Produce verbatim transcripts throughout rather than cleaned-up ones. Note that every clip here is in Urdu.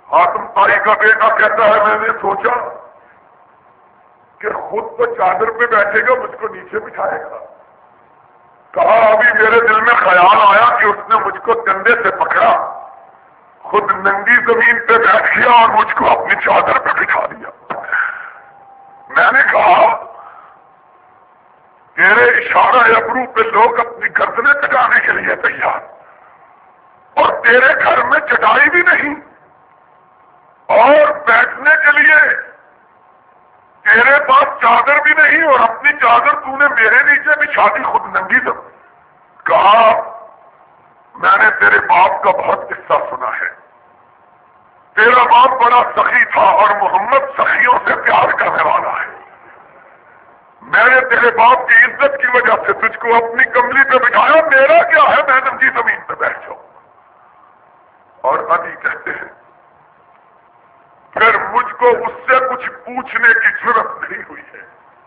حاتم طائی کا بیٹا کہتا ہے میں نے سوچا کہ خود تو چادر پہ بیٹھے گا مجھ کو نیچے بٹھائے گا. کہا ابھی میرے دل میں خیال آیا کہ اس نے مجھ کو کندھے سے پکڑا, خود ننگی زمین پہ بیٹھ گیا اور مجھ کو اپنی چادر پہ بٹھا دیا. میں نے کہا تیرے اشارہ ابرو پہ لوگ اپنی گردنیں کٹانے کے لیے تیار, اور تیرے گھر میں چٹائی بھی نہیں اور بیٹھنے کے لیے تیرے پاس چادر بھی نہیں, اور اپنی چادر تو نے میرے نیچے بچھا دی خود ننگی زمین. کہا میں نے تیرے باپ کا بہت قصہ سنا ہے, تیرا باپ بڑا سخی تھا اور محمد سخیوں سے پیار کرنے والا ہے. میں نے تیرے باپ کی عزت کی وجہ سے تجھ کو اپنی کملی پہ بٹھایا, میرا کیا ہے میں ننگی زمین پہ بیٹھ جاؤں. اور ابھی کہتے ہیں پھر مجھ کو اس سے کچھ پوچھنے کی ضرورت نہیں ہوئی ہے.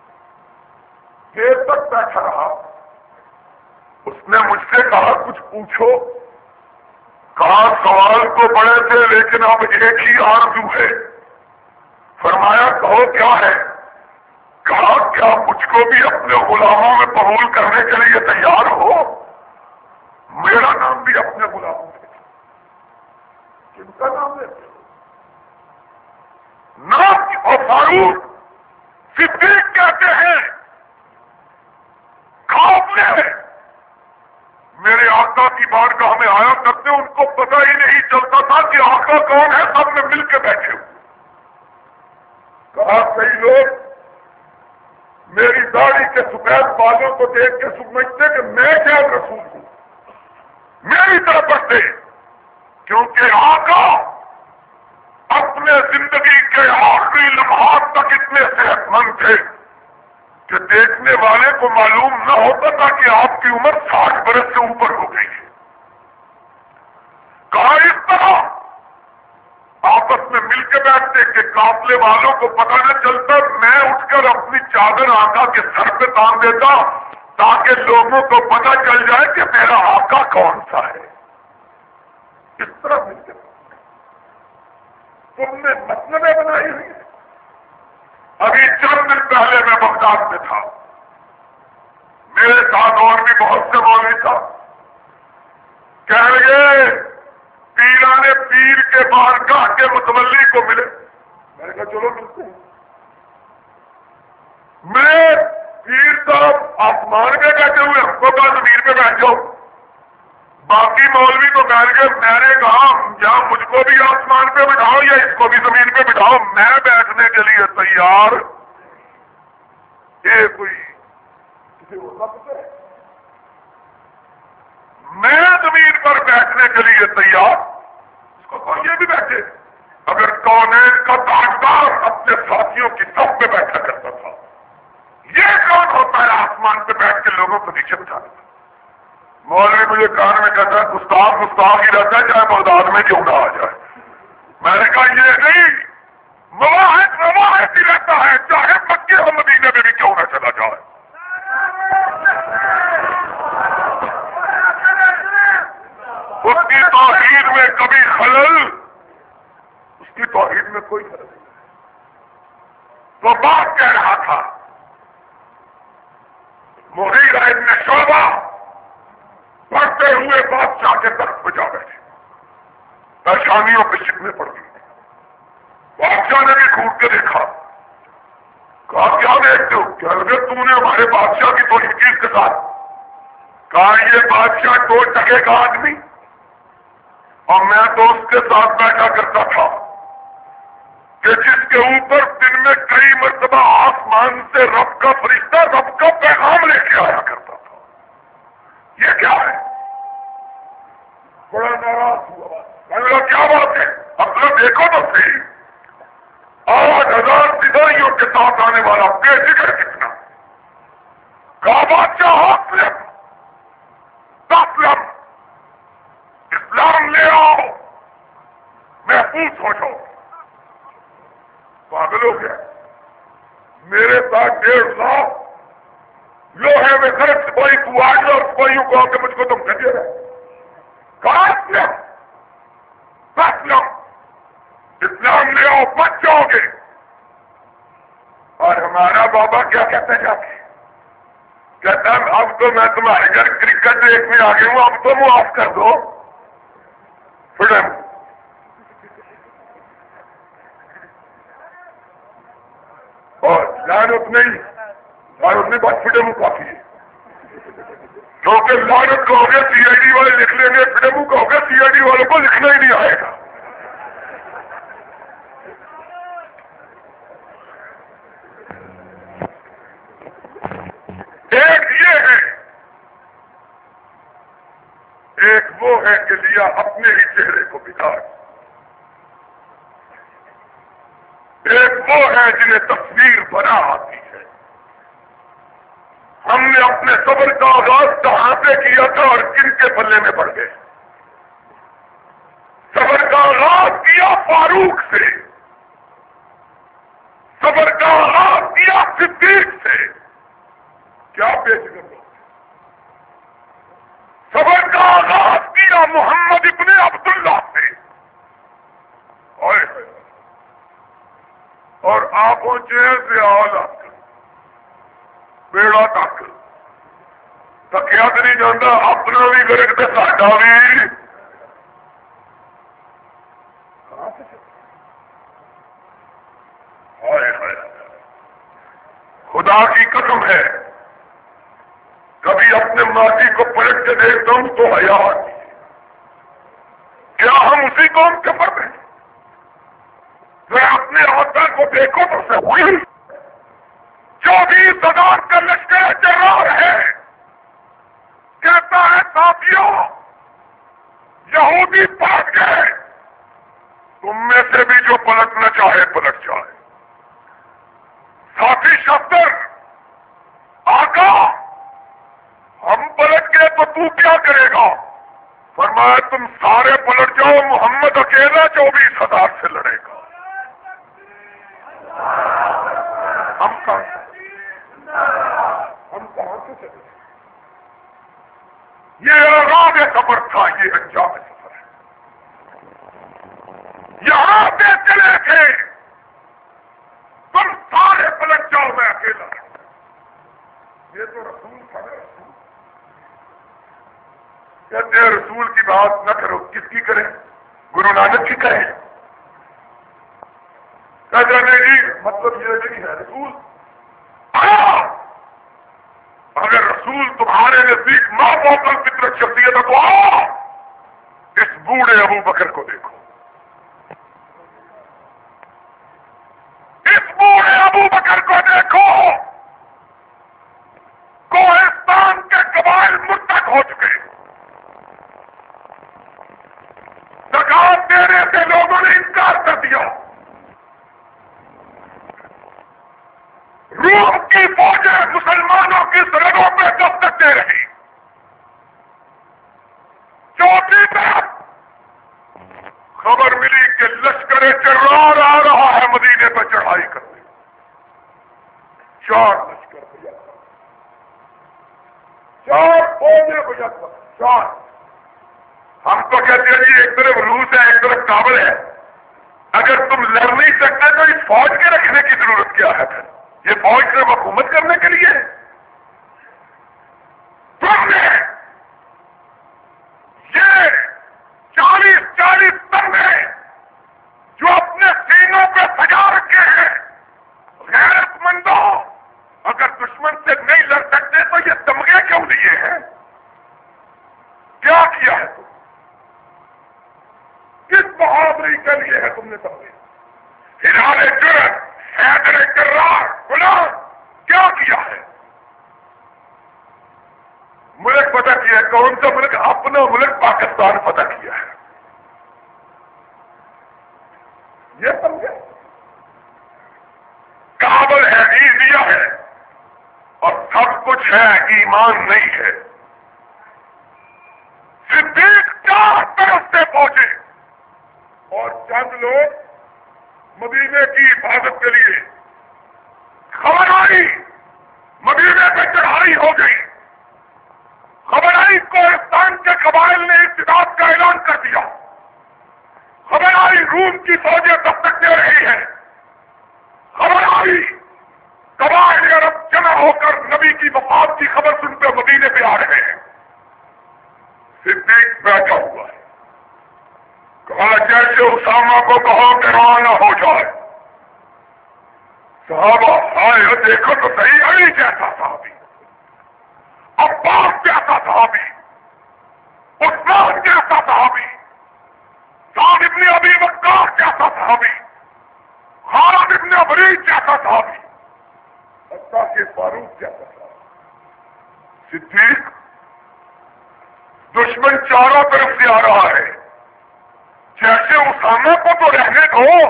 دیر تک بیٹھا رہا, اس نے مجھ سے کہا کچھ پوچھو. کہا سوال تو بڑے تھے لیکن اب ایک ہی آرزو ہے. فرمایا کہو کیا ہے. کہا کیا مجھ کو بھی اپنے غلاموں میں قبول کرنے کے لیے تیار ہو. میرا نام بھی اپنے غلاموں میں کن کا نام لیتے ہو؟ نام اور فاروق صدیق کہتے ہیں خواب میں میرے آقا کی بارگاہ میں آیا کرتے, ان کو پتہ ہی نہیں چلتا تھا کہ آقا کون ہے, سب میں مل کے بیٹھے ہوئے. کہا کئی لوگ میری داڑھی کے سفید بالوں کو دیکھ کے سمجھتے کہ میں کیا رسول ہوں, میری طرف بڑھتے, کیونکہ آقا اپنے زندگی کے آخری لمحات تک اتنے صحت مند تھے کہ دیکھنے والے کو معلوم نہ ہوتا تھا کہ آپ کی عمر ساٹھ برس سے اوپر ہو گئی ہے. کہا اس طرح آپس میں مل کے بیٹھتے کہ قافلے والوں کو پتہ نہ چلتا, میں اٹھ کر اپنی چادر آقا کے سر پہ تان دیتا تاکہ لوگوں کو پتہ چل جائے کہ میرا آقا کون سا ہے. اس طرح مل کے تم نے مسئلے بنائی ہوئی ہے. ابھی چند دن پہلے میں بغداد میں تھا, میرے ساتھ اور بھی بہت سے مولوی تھا. کہہ لگے پیران پیر کے بارگاہ کے متولی کو ملے. میں نے کہا چلو ملتے ہیں. میں پیر صاحب آسمان میں بیٹھے ہوئے, ہم کو کہا زمین پہ بیٹھ جاؤ. باقی مولوی کو کہہ لگے, میں نے کہا یا مجھ کو بھی آسمان پہ بٹھاؤ یا اس کو بھی زمین پہ بٹھاؤ, میں بیٹھنے کے لیے تیار. یہ کوئی کسی وقت ہے میں زمین پر بیٹھنے کے لیے تیار. اس کو کہا یہ بھی بیٹھے. اگر کونین کا تاجدار اپنے ساتھیوں کی صف پہ بیٹھا کرتا تھا, یہ کون ہوتا ہے آسمان پہ بیٹھ کے لوگوں کو نیچے بٹھا دیتا. مولوی مجھے کان میں کہتا ہے گستاخ گستاخ ہی رہتا ہے چاہے بغداد میں کیوں نہ آ جائے. میں نے کہا یہ نہیں, مواحد مواحد ہی رہتا ہے چاہے مکے اور مدینے میں بھی کیوں نہ چلا جائے. اس کی توحید میں کبھی خلل, اس کی توحید میں کوئی خلل نہیں. وہ بات کہہ رہا تھا مغیرہ ابن شعبہ بڑھتے ہوئے بادشاہ کے تخت پہ جا بیٹھے, پریشانیوں پہ شکنے پڑ گئی. بادشاہ نے بھی گھوٹ کے دیکھا. کہا کیا دیکھتے ہو؟ کہہ لگے تم نے ہمارے بادشاہ کی توہین کی اس کے ساتھ. کہا یہ بادشاہ دو ٹکے کا آدمی, اور میں تو اس کے ساتھ بیٹھا کرتا تھا کہ جس کے اوپر دن میں کئی مرتبہ آسمان سے رب کا فرشتہ رب کا پیغام لے کے آیا کرتا تھا. یہ کیا ہے؟ بڑا ناراض ہوا. میں کیا بات ہے؟ اب تو دیکھو تو صحیح, آٹھ ہزار سپاہیوں کے ساتھ آنے والا بے فکر کتنا. کہا بادشاہ اسلم تسلم, اسلام لے آؤ محفوظ ہو جاؤ. پاگل ہو گیا. میرے پاس ڈیڑھ لاکھ لوہے میں خرچ سپاہی کو آ جاؤ, سپاہیوں کو آ کے مجھ کو تم کہتے رہے. کہا اسلم تسلم, لے آؤ بچ جاؤ گے. اور ہمارا بابا کیا کہتا ہے جا کے؟ کہتا ہے اب تو میں تمہارے گھر کرکٹ دیکھنے آ گیا ہوں، اب تو معاف کر دو. فریڈم اور لعنت نہیں، لعنت نہیں، بس فریڈم کافی ہے. کیونکہ لعنت کو ہوگا سی آئی ڈی والے لکھ لیں گے، فریڈم کو ہوگا سی آئی ڈی والوں کو لکھنا ہی نہیں آئے گا. ایک یہ ہے، ایک وہ ہے کہ لیا اپنے ہی چہرے کو بگاڑ، ایک وہ ہے جنہیں تصویر بنا آتی ہے. ہم نے اپنے صبر کا آغاز کہاں سے کیا تھا اور کن کے پلے میں پڑ گئے؟ صبر کا آغاز کیا فاروق سے، صبر کا آغاز کیا صدیق سے. کیا پیش کر دو؟ صبر کا آغاز کیا محمد ابن عبداللہ سے. اور آپ پہنچے زیادہ بیڑا تک تکیا تو نہیں جانا، اپنا بھی گرک تو ساڈا بھی. خدا کی قسم ہے کبھی اپنے ماضی کو پلٹ کے دیکھتا ہوں تو حیا آتی ہے. کیا ہم اسی قوم کے فرد ہیں؟ میں اپنے عہدہ کو دیکھو تو صحیح چوبیس ہزار کا لشکر جرار ہے، کہتا ہے ساتھیوں یہودی پلٹ گئے، تم میں سے بھی جو پلٹنا چاہے پلٹ جائے. ساتھی شفتر آقا ہم پلٹ گئے تو تو کیا کرے گا؟ فرمایا تم سارے پلٹ جاؤ، محمد اکیلا چوبیس ہزار سے لڑے گا. ہم کہاں ہم کہاں سے چلے؟ یہ آغاز سفر تھا، یہ انجام سفر ہے. یہاں سے چلے تھے تم سارے پلٹ جاؤ میں اکیلا. یہ تو رسول تھا نا. رسول کہتے ہیں رسول کی بات نہ کرو، کس کی کریں؟ گرو نانک کی کریں. کہتے ہیں نہیں جی مطلب یہ نہیں ہے، رسول آیا. اگر رسول تمہارے نزدیک ماں بوتل فطرت شخصیت ہے تو آؤ اس بوڑھے ابو بکر کو دیکھو، اس بوڑھے ابو بکر کو دیکھو. کوہستان کے قبائل مرتد ہو چکے، زکات دینے سے لوگوں نے انکار کر دیا. روم کی فوجیں مسلمانوں کی سرحدوں پہ دستک دے رہی. چوتھی طرف خبر ملی کہ لشکر جرار آ رہا ہے مدینے پہ چڑھائی کرنے. چار لشکر بھیا، چار فوجیں بھیا، چار. ہم تو کہتے ہیں جی ایک طرف روس ہے ایک طرف کابل ہے، اگر تم لڑ نہیں سکتے تو اس فوج کے رکھنے کی ضرورت کیا ہے؟ پھر یہ فوج صرف حکومت کرنے کے لیے ہے. تم نے یہ چالیس چالیس تمغے جو اپنے سینوں پہ سجا رکھے ہیں، غیرت مندوں اگر دشمن سے نہیں لڑ سکتے تو یہ تمغے کیوں لیے ہیں؟ کیا کیا ہے تم؟ کس بہادری کے لیے ہے تم نے تمغے؟ ہلال جرت، حیدر کرار، غلام، کیا کیا ہے؟ ملک فتح کیا ہے. کون سا ملک؟ اپنا ملک پاکستان فتح کیا ہے. یہ سمجھے؟ کابل ہے، ایزیا ہے، اور سب کچھ ہے، ایمان نہیں ہے. صدیق چار طرف سے پہنچے اور چند لوگ مدینے کی حفاظت کے لیے. خبر آئی مدینے پہ چڑھائی ہو گئی، خبر آئی کوہستان کے قبائل نے اتحاد کا اعلان کر دیا، خبر آئی روم کی فوجیں تب تک دے رہی ہیں. خبر آئی قبائل عرب جمع ہو کر نبی کی وفات کی خبر سنتے مدینے پہ آ رہے ہیں. صدیق بیٹھا ہوا ہے. کہا جیسے اسامہ کو کہو کہ روانہ ہو جائے. صحابہ آئے دیکھو تو صحیح علی جیسا صحابی, عباس جیسا صحابی, عثمان جیسا صحابی, سعد ابن ابی وقاص جیسا صحابی, خالد ابن ولید جیسا صحابی, حتیٰ کہ فاروق جیسا صحابی. صدیق دشمن چاروں طرف سے آ رہا ہے, جیسے اسامہ کو تو رہنے دو.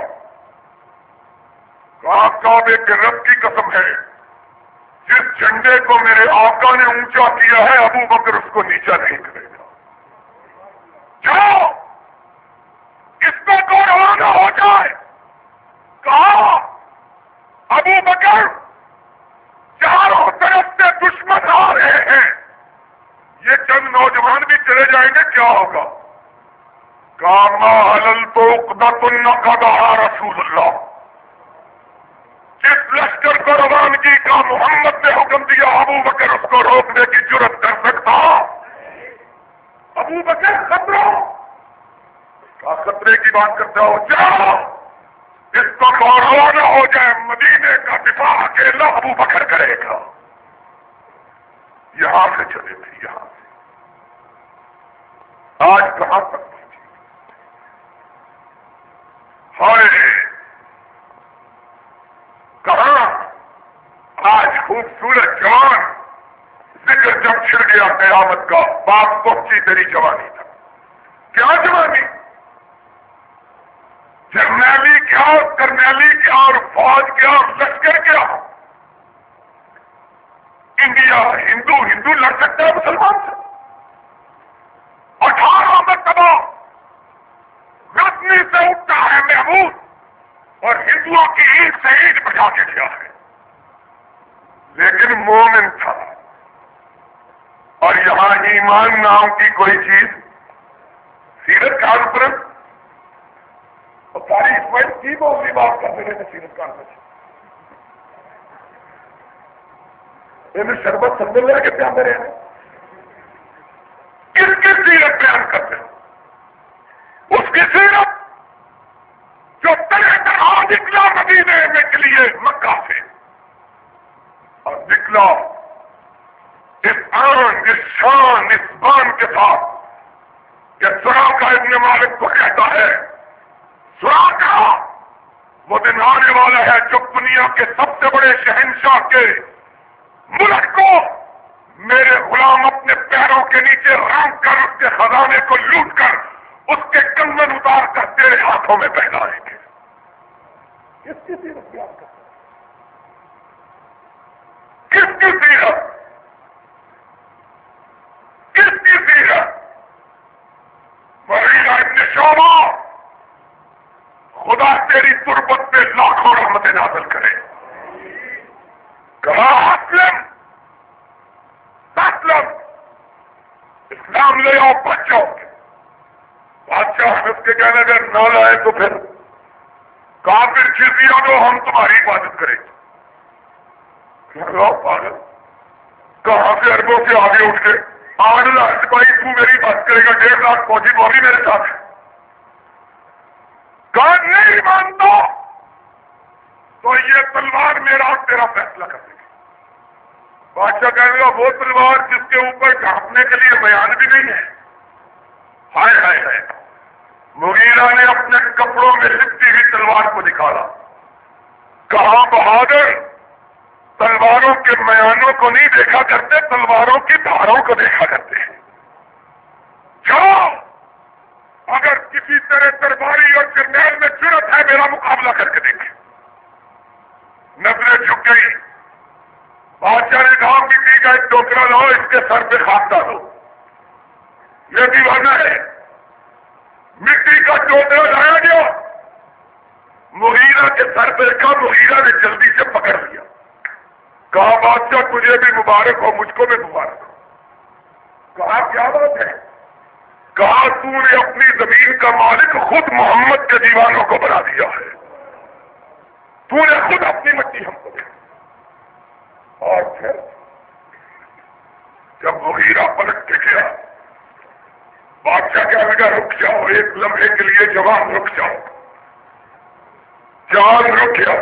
کعبے کے رب کی قسم ہے, جس جھنڈے کو میرے آقا نے اونچا کیا ہے ابو بکر اس کو نیچا نہیں کرے گا. جاؤ اس میں کو روانہ ہو جائے. کہا ابو بکر چاروں طرف سے دشمن آ رہے ہیں, یہ چند نوجوان بھی چلے جائیں گے کیا ہوگا؟ کہا ما حللت عقدۃ نقضھا رسول اللہ. جس لشکر کو روانگی کا محمد نے حکم دیا ابو بکر اس کو روکنے کی جرت کر سکتا؟ ابو بکر خطرہ کیا خطرے کی بات کرتا ہو؟ جاؤ اس کو روانہ ہو جائے, مدینے کا دفاع اکیلا ابو بکر کرے گا. یہاں سے چلے تھے, یہاں سے آج کہاں تک پہنچی؟ ہائے کہاں آج خوبصورت جوان ذکر جب چھڑ گیا قیامت کا, بات پہنچی تیری جوانی تک. کیا جوانی؟ جرنیلی کیا, کرنیلی کیا, اور فوج کیا, اور لشکر کیا. انڈیا ہندو ہندو لڑ سکتا ہے مسلمان سے. اٹھارہ مرتبہ رسمی سے اٹھتا ہے محمود, اور ہندوؤں کی عید سے عید بچا کے گیا ہے, لیکن مومن تھا. اور یہاں ایمان نام کی کوئی چیز, سیرت کانفرنس اور ساری اسماعیل کی بہت بات کرتے رہے تھے. سیرت کانفرنس میں شربت سمجھ لے کتنے آتے رہے ہیں, کس کی سیرت بیان کرتے ہیں؟ اس کی سیرت جو طرح طرح نکلا مدینے میں کے لیے مکہ سے, اور نکلا اس آن, اس شان, اس بان کے ساتھ کہ سراقہ ابن مالک کو کہتا ہے, سراقہ وہ دن آنے والا ہے جو دنیا کے سب سے بڑے شہنشاہ کے ملک کو میرے غلام اپنے پیروں کے نیچے رانگ کر اس کے خزانے کو لوٹ کر اس کے کنگن اتار کر تیرے ہاتھوں میں پہنائیں گے. کس کی سیرت بیان کرتا ہے؟ کس کی سیرت؟ کس کی سیرت؟ مغیرہ ابن شعبہ, خدا تیری تربت پہ لاکھوں رحمتیں نازل کرے. کہا اسلم اسلم, اسلام لے آؤ بچوں. بادشاہ اس کے کہنے اگر نہ لائے تو پھر کافر جزیہ دو, ہم تمہاری حفاظت کریں گے. پاگل, کہاں سے اربوں سے آگے اٹھ کے آٹھ لاکھ سپاہی تو میری بات کرے گا, ڈیڑھ لاکھ فوجی وہ بھی میرے ساتھ ہے. کہا نہیں مانتا تو یہ تلوار میرا اور تیرا فیصلہ کر دے گی. بادشاہ کہنے گا وہ تلوار جس کے اوپر ڈھانپنے کے لیے بیان بھی نہیں ہے. ہائے ہائے ہائے. مغیرہ نے اپنے کپڑوں میں لپٹی ہوئی تلوار کو نکالا. کہا بہادر, تلواروں کے میانوں کو نہیں دیکھا کرتے, تلواروں کی دھاروں کو دیکھا کرتے ہیں. جاؤ, اگر کسی طرح درباری اور جرنیل میں جرت ہے میرا مقابلہ کر کے دیکھیں. نظریں جھک گئی. بادشاہ نے کہا مٹی کا ایک ٹوکرا لاؤ, اس کے سر پہ خاک ڈالو. یہ دیوانہ ہے. مٹی کا ٹوکرا لایا گیا, مغیرہ کے سر پہ رکھا. مغیرہ نے جلدی سے پکڑ لیا. کہا بادشاہ تجھے بھی مبارک ہو, مجھ کو بھی مبارک ہو. کہا کیا بات ہے؟ کہا تو نے اپنی زمین کا مالک خود محمد کے دیوانوں کو بنا دیا ہے، تو نے خود اپنی مٹی ہم کو دی۔ اور پھر جب مغیرہ پلٹ کے گیا، بادشاہ کہنے لگا رک جاؤ، ایک لمحے کے لیے جوان رک جاؤ۔ جوان رک گیا،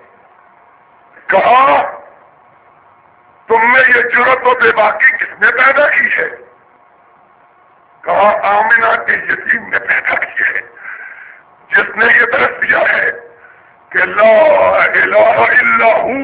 کہا تم میں یہ جرأت و بے باکی کس نے پیدا کی ہے؟ کہا آمنہ کے یتیم نے پیدا کی ہے، جس نے یہ درس دیا ہے کہ لا الہ الا ہو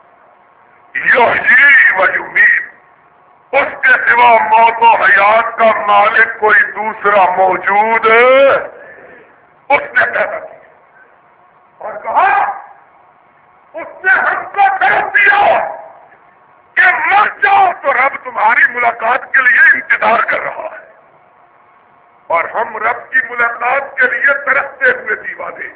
یحیی و یمیت، اس کے سوا موت و حیات کا مالک کوئی دوسرا موجود اس نے پیدا کیا۔ اور کہا اس نے ہم کو درس دیا کہ مر جاؤ تو رب تمہاری ملاقات کے لیے انتظار کر رہا ہے، اور ہم رب کی ملاقات کے لیے ترستے ہوئے دیوانے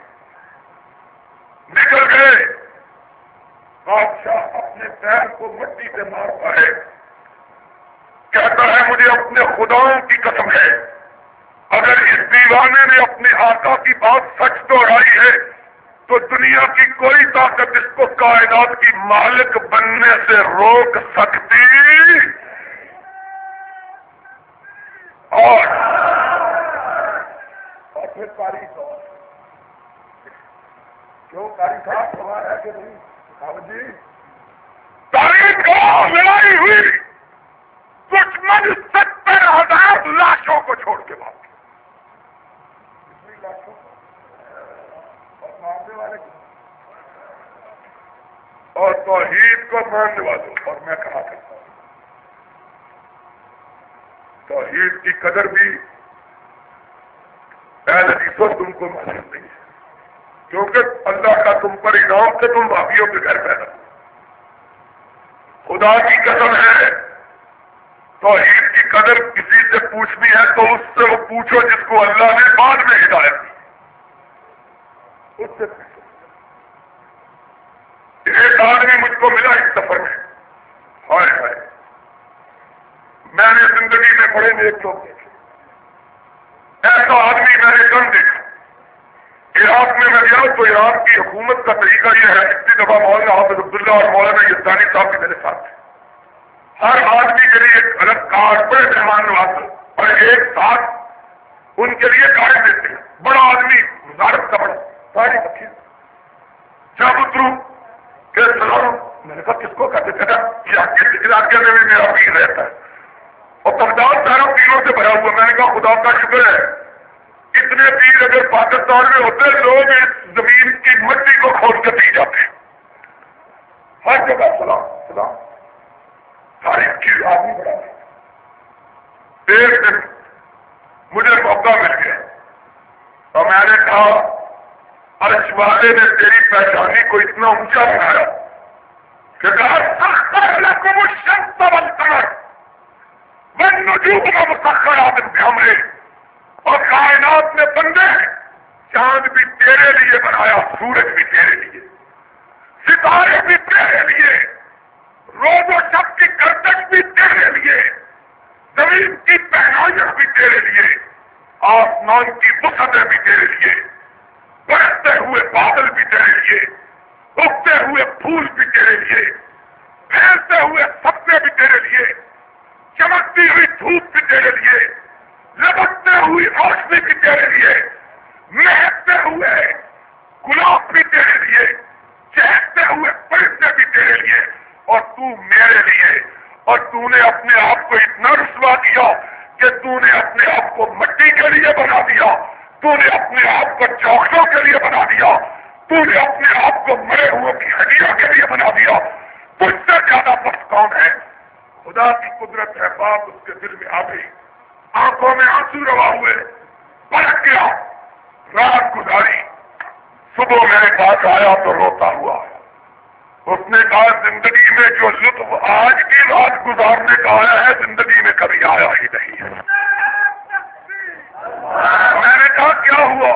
نکل گئے۔ بادشاہ اپنے پیر کو مٹی سے مارتا ہے، کہتا ہے مجھے اپنے خداؤں کی قسم ہے اگر اس دیوانے نے اپنے آقا کی بات سچ دہرائی ہے تو دنیا کی کوئی طاقت اس کو کائنات کی مالک بننے سے روک سکتی اور اور پھر تاریخ کیوں تاریخ سوال ہے کہ نہیں صاحب جی، تاریخ لڑائی ہوئی، دشمن ستر ہزار لاشوں کو چھوڑ کے بھاگ لاشوں اور مارنے والے اور توحید کو ماننے والوں، اور میں کہا کرتا ہوں توحید کی قدر بھی اہل حدیث تم کو معلوم نہیں ہے، کیونکہ اللہ کا تم پر انعام سے تم بھابھیوں کے گھر پیدا ہو۔ خدا کی قسم ہے توحید کی قدر کسی سے پوچھنی ہے تو اس سے وہ پوچھو جس کو اللہ نے بعد میں ہدایت دی، اس سے پوچھو۔ ایک آدمی مجھ کو ملا اس سفر میں، ہائے ہائے میں نے زندگی میں بڑے نیک لوگ دیکھے، ایسا آدمی میں نے کم دیکھا۔ عراق میں میں گیا تو عراق کی حکومت کا طریقہ یہ ہے، اتنی دفعہ مولانا حافظ عبداللہ اور مولانا یزدانی صاحب بھی میرے ساتھ تھے، ہر آدمی کے لیے ایک الگ کارڈ، بڑے مہمان نواز اور ایک ساتھ ان کے لیے کارڈ دیتے ہیں، بڑا آدمی وزارت کا بڑا ساری بچی جب اتروں کہ سلام، میں نے کہا کس کو کہتے تھے اس علاقے میں بھی میرا پیر رہتا ہے اور بغداد سارا پیروں سے بھرا ہوا۔ میں نے کہا خدا کا شکر ہے اتنے پیر اگر پاکستان میں ہوتے لوگ اس زمین کی مٹی کو کھود کے پی جاتے ہیں، ہر جگہ سلام سلام، تاریخ کی آدمی بڑا ہے۔ ایک دن مجھے موقع مل گیا اور میں نے کہا عرش والے نے تیری پہچانی کو اتنا اونچا بنایا کہ کہا سخر لکم الشمس والقمر والنجوم مسخرات بامرہ، اور کائنات میں بندے ہیں، چاند بھی تیرے لیے بنایا، سورج بھی تیرے لیے، ستارے بھی تیرے لیے، روز و شب کی گردش بھی تیرے لیے، زمین کی پہنائش بھی تیرے لیے، آسمان کی وسعتیں بھی تیرے لیے، برستے ہوئے بادل بھی تیرے لیے، اگتے ہوئے پھول بھی تیرے لیے، پھیلتے ہوئے سبزے بھی تیرے لیے، چمکتی ہوئی دھوپ بھی تیرے لیے، لبکتے ہوئی روشنی بھی تیرے لیے، مہکتے ہوئے گلاب بھی تیرے لیے، چہکتے ہوئے پرندے بھی تیرے لیے، اور تو میرے لیے۔ اور تو نے اپنے آپ کو اتنا رسوا کیا کہ تو نے اپنے آپ کو مٹی کے لیے بنا دیا، تو نے اپنے آپ کو چوکھٹوں کے لیے بنا دیا، تو نے اپنے آپ کو مرے ہوئے کی ہڈیوں کے لیے بنا دیا، تجھ سے زیادہ پس کون ہے؟ خدا کی قدرت ہے، بات اس کے دل میں آ گئی، آنکھوں میں آنسو روا ہوئے، پلٹ گیا، رات گزاری، صبح میرے پاس آیا تو روتا ہوا، اس نے کہا زندگی میں جو لطف آج کی رات گزارنے کا آیا ہے زندگی میں کبھی آیا ہی نہیں ہے۔ میں نے کہا کیا ہوا؟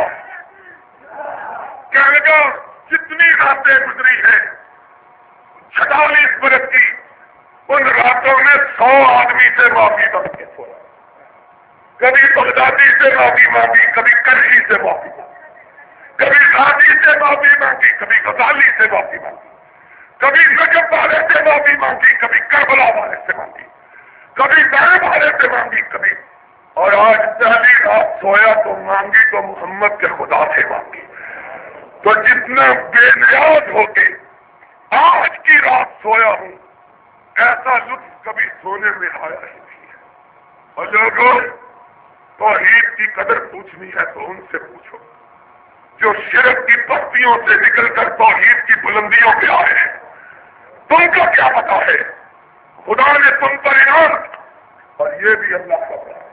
کہنے کا جتنی راتیں گزری ہیں چھتالیس برس کی، ان راتوں میں سو آدمی سے معافی مانگ کے سویا، کبھی بغدادی سے معافی مانگی، کبھی کرشی سے معافی مانگی، کبھی غازی سے معافی مانگی، کبھی غزالی سے معافی مانگی، کبھی نجف والے سے معافی مانگی، کبھی کربلا والے سے مانگی، کبھی طائف والے سے مانگی، کبھی اور آج پہلی رات سویا تو مانگی تو محمد کے خدا سے مانگی. تو جتنا بے نیاز ہو کے آج کی رات سویا ہوں، ایسا لطف کبھی سونے میں آیا ہی نہیں ہے. اور لوگوں توحید کی قدر پوچھنی ہے تو ان سے پوچھو جو شرک کی پستیوں سے نکل کر توحید کی بلندیوں پہ آئے ہیں. تم کو کیا پتا ہے؟ خدا نے تم پر انعام، اور یہ بھی اللہ کا بڑا ہے.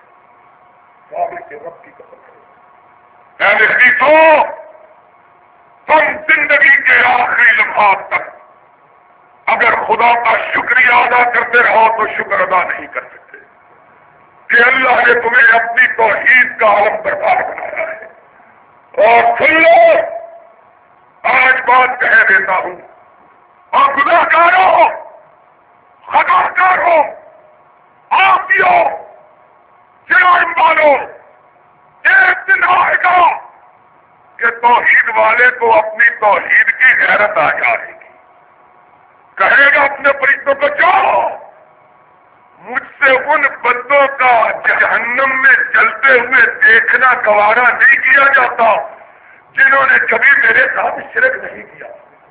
کعبے کے رب کی قسم ہے، اے حدیثوں، تم زندگی کے آخری لمحات تک اگر خدا کا شکریہ ادا کرتے رہو تو شکر ادا نہیں کر سکتے کہ اللہ نے تمہیں اپنی توحید کا عالم بردار بنایا ہے. اور سن لو، آج بات کہہ دیتا ہوں، اور گناہ کارو، خطا کارو، آپیو، جرائم والو، ایک دن آئے گا کہ توحید والے کو اپنی توحید کی غیرت آ جائے گی. کہے گا اپنے فرشتوں کو، جاؤ، مجھ سے ان بندوں کا جہنم میں جلتے ہوئے دیکھنا گوارا نہیں کیا جاتا جنہوں نے کبھی میرے ساتھ شرک نہیں کیا.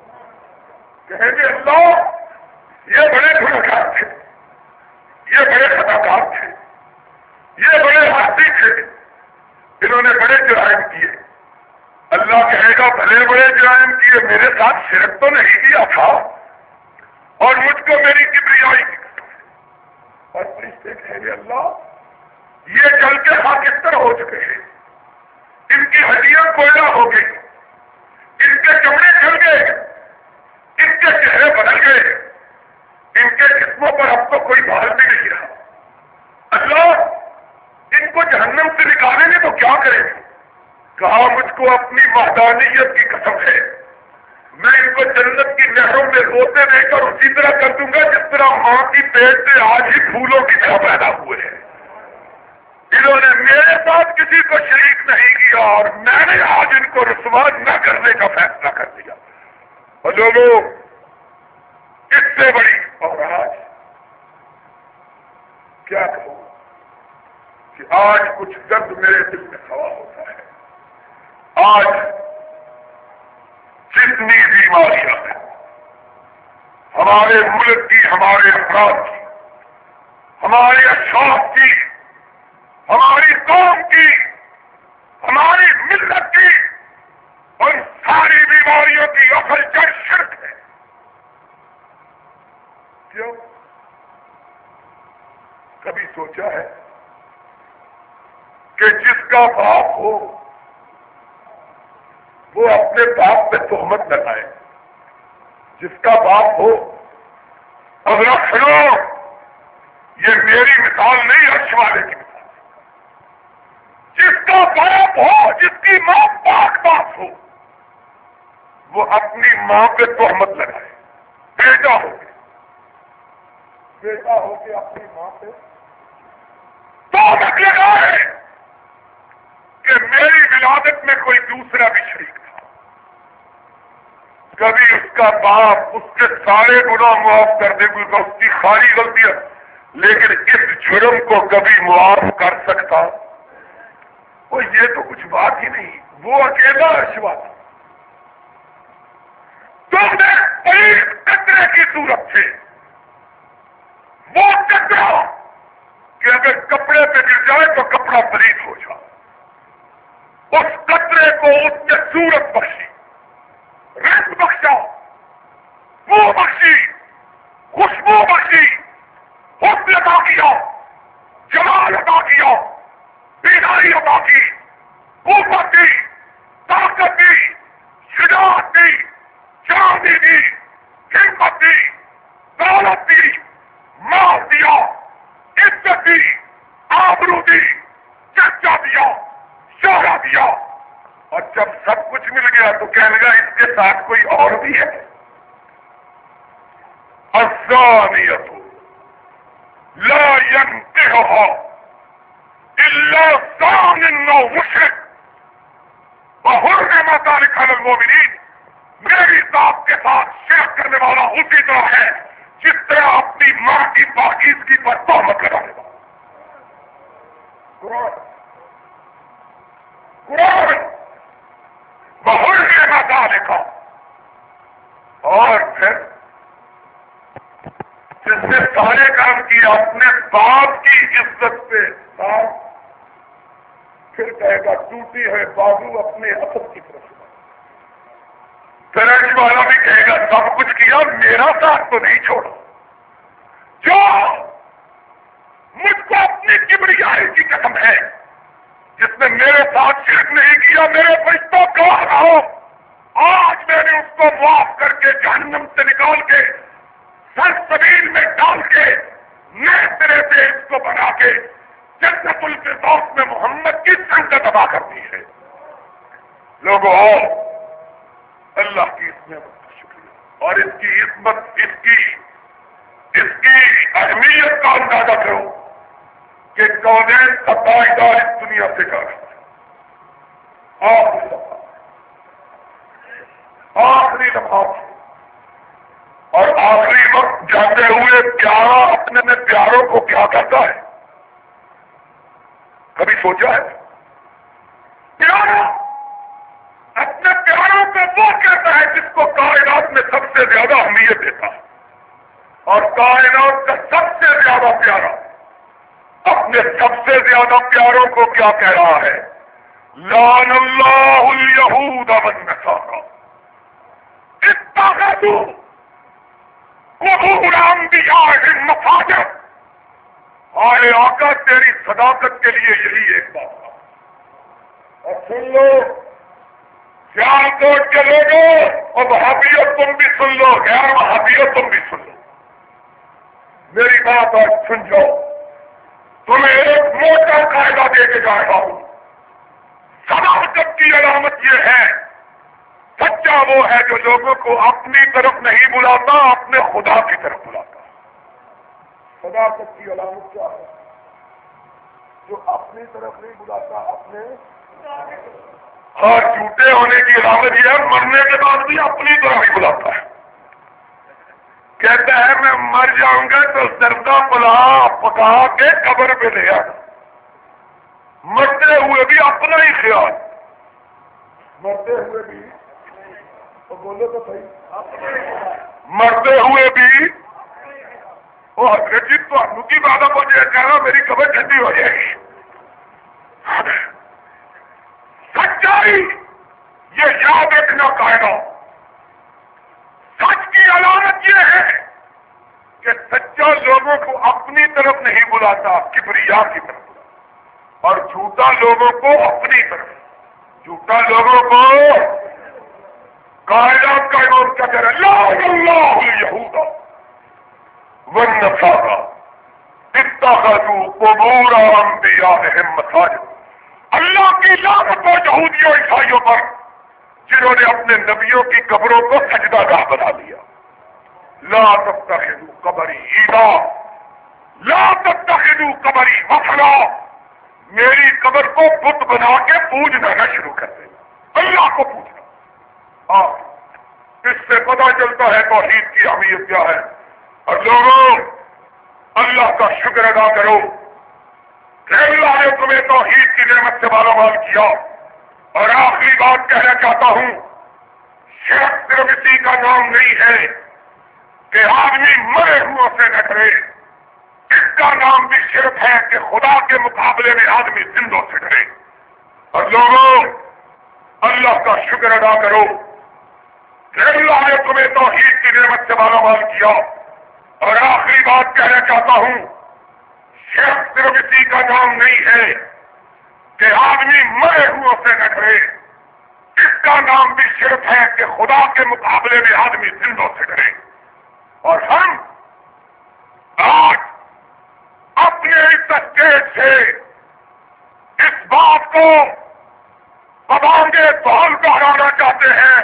کہیں گے اللہ یہ بڑے گنہگار تھے، یہ بڑے خطاکار تھے، یہ بڑے حاصل تھے، انہوں نے بڑے جرائم کیے. اللہ کہے گا بھلے بڑے جرائم کیے، میرے ساتھ شرک تو نہیں کیا تھا، اور مجھ کو میری کبریائی کی قسم ہے. اور فرشتے کہیں گے اللہ یہ جل کے خاکستر ہو چکے ہیں، ان کی ہڈیاں کوئلہ ہو گئی، ان کے چمڑے جل گئے، ان کے چہرے بدل گئے، ان کے جسموں پر اب تو کوئی بال بھی نہیں رہا. اللہ ان کو جہنم سے نکالیں گے تو کیا کریں گے؟ کہا مجھ کو اپنی وحدانیت کی قسم ہے، میں ان کو جنت کی نہروں میں روتے دے کر اسی طرح کر دوں گا جس طرح ماں کی پیٹ سے آج ہی پھولوں کی طرح پیدا ہوئے ہیں. انہوں نے میرے ساتھ کسی کو شریک نہیں کیا اور میں نے آج ان کو رسوا نہ کرنے کا فیصلہ کر دیا. اور لوگوں اس سے بڑی اور آج کیا کہوں کہ آج کچھ درد میرے دل میں سوا ہوتا ہے. آج جتنی بیماریاں ہیں ہمارے ملک کی، ہمارے افراد کی، ہمارے اشخاص کی، ہماری قوم کی، ہماری ملت کی، ان ساری بیماریوں کی اصل جڑ شرک ہے. کیوں؟ کبھی سوچا ہے کہ جس کا باپ ہو وہ اپنے باپ پہ تہمت لگائے؟ جس کا باپ ہو، اگر سنو یہ میری مثال نہیں، عرش والے کی مثال. جس کا باپ ہو، جس کی ماں پاک باپ ہو، وہ اپنی ماں پہ تہمت لگائے. بیٹا ہو کے بیٹا ہو کے اپنی ماں پہ تہمت لگائے کہ میری ولادت میں کوئی دوسرا بھی شریک تھا. کبھی اس کا باپ اس کے سارے گناہ معاف کر دے گا، اس کی ساری غلطیاں، لیکن اس جرم کو کبھی معاف کر سکتا؟ وہ یہ تو کچھ بات ہی نہیں، وہ اکیلا عرشوا تھا. تم نے ایک قطرے کی صورت سے وہ قطرہ کہ اگر کپڑے پہ گر جائے تو کپڑا پلید ہو جائے، اس قطرے کو اس نے صورت بخشی، رنگ بخشا، وہ بخشی، خوشبو بخشی، حسن عطا کیا، جمال عطا کیا، بیداری عطا کی، قوت دی، طاقت دی، شجاعت دی، چاندی دی، ہمت دی، دولت دی، مال دیا، عزت دی، آبرو دی، چرچا دیا، شہرہ دیا. اور جب سب کچھ مل گیا تو کہنے لگا اس کے ساتھ کوئی اور بھی ہے. الزانیۃ لا ينکحها الا ظالم و مشرک وحرمت ذلک علی المؤمنین، میری ذات کے ساتھ شرک کرنے والا اسی طرح ہے جس طرح اپنی ماں کی پاکیزگی پر تہمت لگانے والا۔ قرآن قرآن وحرمت ذلک، اور پھر جس نے سارے کام کیا اپنے باپ کی عزت پہ، باپ پھر کہے گا ٹوٹی ہے بازو اپنے اصل کی طرف، پھر والا بھی کہے گا سب کچھ کیا میرا ساتھ تو نہیں چھوڑا۔ جو مجھ کو اپنی کبریائی کی قسم ہے جس نے میرے ساتھ شرک نہیں کیا، میرے فرشتوں کو آؤ، آج میں نے اس کو معاف کر کے جہنم سے نکال کے سر سبیل میں ڈال کے میں تیرے سے اس کو بنا کے جنت الفردوس میں محمد کی سنگت ادا کرتی ہے۔ لوگوں اللہ کی اس نعمت کا شکریہ اور اس کی عظمت، اس کی اس کی اہمیت کا اندازہ کرو کہ کونین کا تاجدار اس دنیا سے کہا ہے۔ آخری لمحہ آخری لمحہ اور آخری وقت جاتے ہوئے پیارا اپنے میں پیاروں کو کیا کرتا ہے؟ کبھی سوچا ہے؟ پیارا اپنے پیاروں کو وہ کہتا ہے جس کو کائنات میں سب سے زیادہ اہمیت دیتا ہے، اور کائنات کا سب سے زیادہ پیارا اپنے سب سے زیادہ پیاروں کو کیا کہہ رہا ہے؟ لعن اللہ الیہود والنصارى اتخذوا قبور انبیائہم مساجد۔ آئے آقا تیری صداقت کے لیے یہی ایک بات ہے۔ اور سن لو سیال کوٹ کے لوگوں، اور وہابیت تم بھی سن لو، غیر وہابیت تم بھی سن لو، میری بات آج سن جاؤ۔ تمہیں ایک موٹا قاعدہ دے کے جا رہا ہوں۔ صداقت کی علامت یہ ہے، سچا وہ ہے جو لوگوں کو اپنی طرف نہیں بلاتا، اپنے خدا کی طرف بلاتا۔ صداقت کی علامت کیا ہے؟ جو اپنی طرف نہیں بلاتا، اپنے اور جھوٹے ہونے کی علامت یہ ہے مرنے کے بعد بھی اپنی طرف ہی بلاتا ہے۔ کہتا ہے میں مر جاؤں گا تو زردہ پلا پکا کے قبر پہ لے آنا۔ مرتے ہوئے بھی اپنا ہی خیال، مرتے ہوئے بھی تو بولے تو صحیح، مرتے ہوئے بھی وہ حضرت جی تو کی بات ہو جائے گا، میری قبر ٹھنڈی ہو جائے گی۔ سچائی یہ یاد رکھنا قاعدہ، سچ کی علامت یہ ہے کہ سچا لوگوں کو اپنی طرف نہیں بلاتا، کبریا کی طرف بلاتا، اور جھوٹا لوگوں کو اپنی طرف، جھوٹا لوگوں کو کائنات کا امام کیا کہہ رہا ہے؟ لعن اللہ الیہود والنصارى اتخذوا قبور انبیائہم مساجد۔ اللہ کی لعنت ہو یہودیوں عیسائیوں پر جنہوں نے اپنے نبیوں کی قبروں کو سجدہ گاہ بنا لیا۔ لا تتخذوا قبری عیدا، لا تتخذوا قبری وثنا، میری قبر کو بت بنا کے پوجنا نہ شروع کر دینا، اللہ کو پوجنا۔ ہاں اس سے پتہ چلتا ہے توحید کی اہمیت کیا ہے۔ اور لوگوں اللہ کا شکر ادا کرو کہ اللہ نے تمہیں توحید کی نعمت سے مالا مال کیا۔ اور آخری بات کہنا چاہتا ہوں، شرک صرف اسی کا نام نہیں ہے کہ آدمی مرے ہوئے سے نہ ڈرے، اس کا نام بھی شرک ہے کہ خدا کے مقابلے میں آدمی زندوں سے ڈرے۔ اور لوگوں اللہ کا شکر ادا کرو کہ اللہ نے تمہیں توحید کی نعمت سے مالا مال کیا۔ اور آخری بات کہنا چاہتا ہوں، شرک صرف اسی کا نام نہیں ہے کہ آدمی مرے ہوئے سے نہ ڈرے، اس کا نام بھی شرک ہے کہ خدا کے مقابلے میں آدمی زندوں سے ڈرے۔ اور ہم آج اپنے اس اسٹیج سے اس بات کو ببانگے بال دہرانا چاہتے ہیں،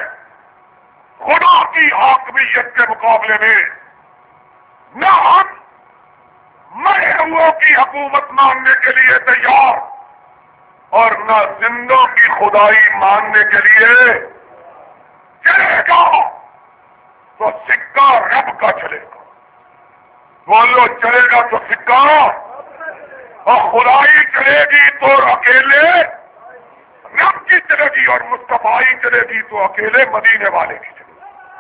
خدا کی حاکمیت کے مقابلے میں نہ ہم مرے ہوئوں کی حکومت ماننے کے لیے تیار اور نہ زندوں کی خدائی ماننے کے لیے چلے گا تو سکہ رب کا چلے گا. بولو چلے گا تو سکہ اور خدائی چلے گی تو اکیلے رب کی چلے گی اور مصطفی چلے گی تو اکیلے مدینے والے کی چلے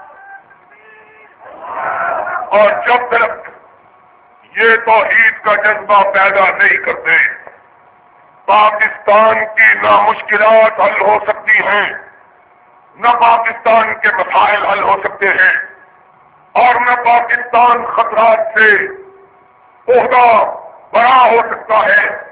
گی. اور جب تک یہ توحید کا جذبہ پیدا نہیں کرتے پاکستان کی نہ مشکلات حل ہو سکتی ہیں نہ پاکستان کے مسائل حل ہو سکتے ہیں اور نہ پاکستان خطرات سے عہدہ بڑا ہو سکتا ہے.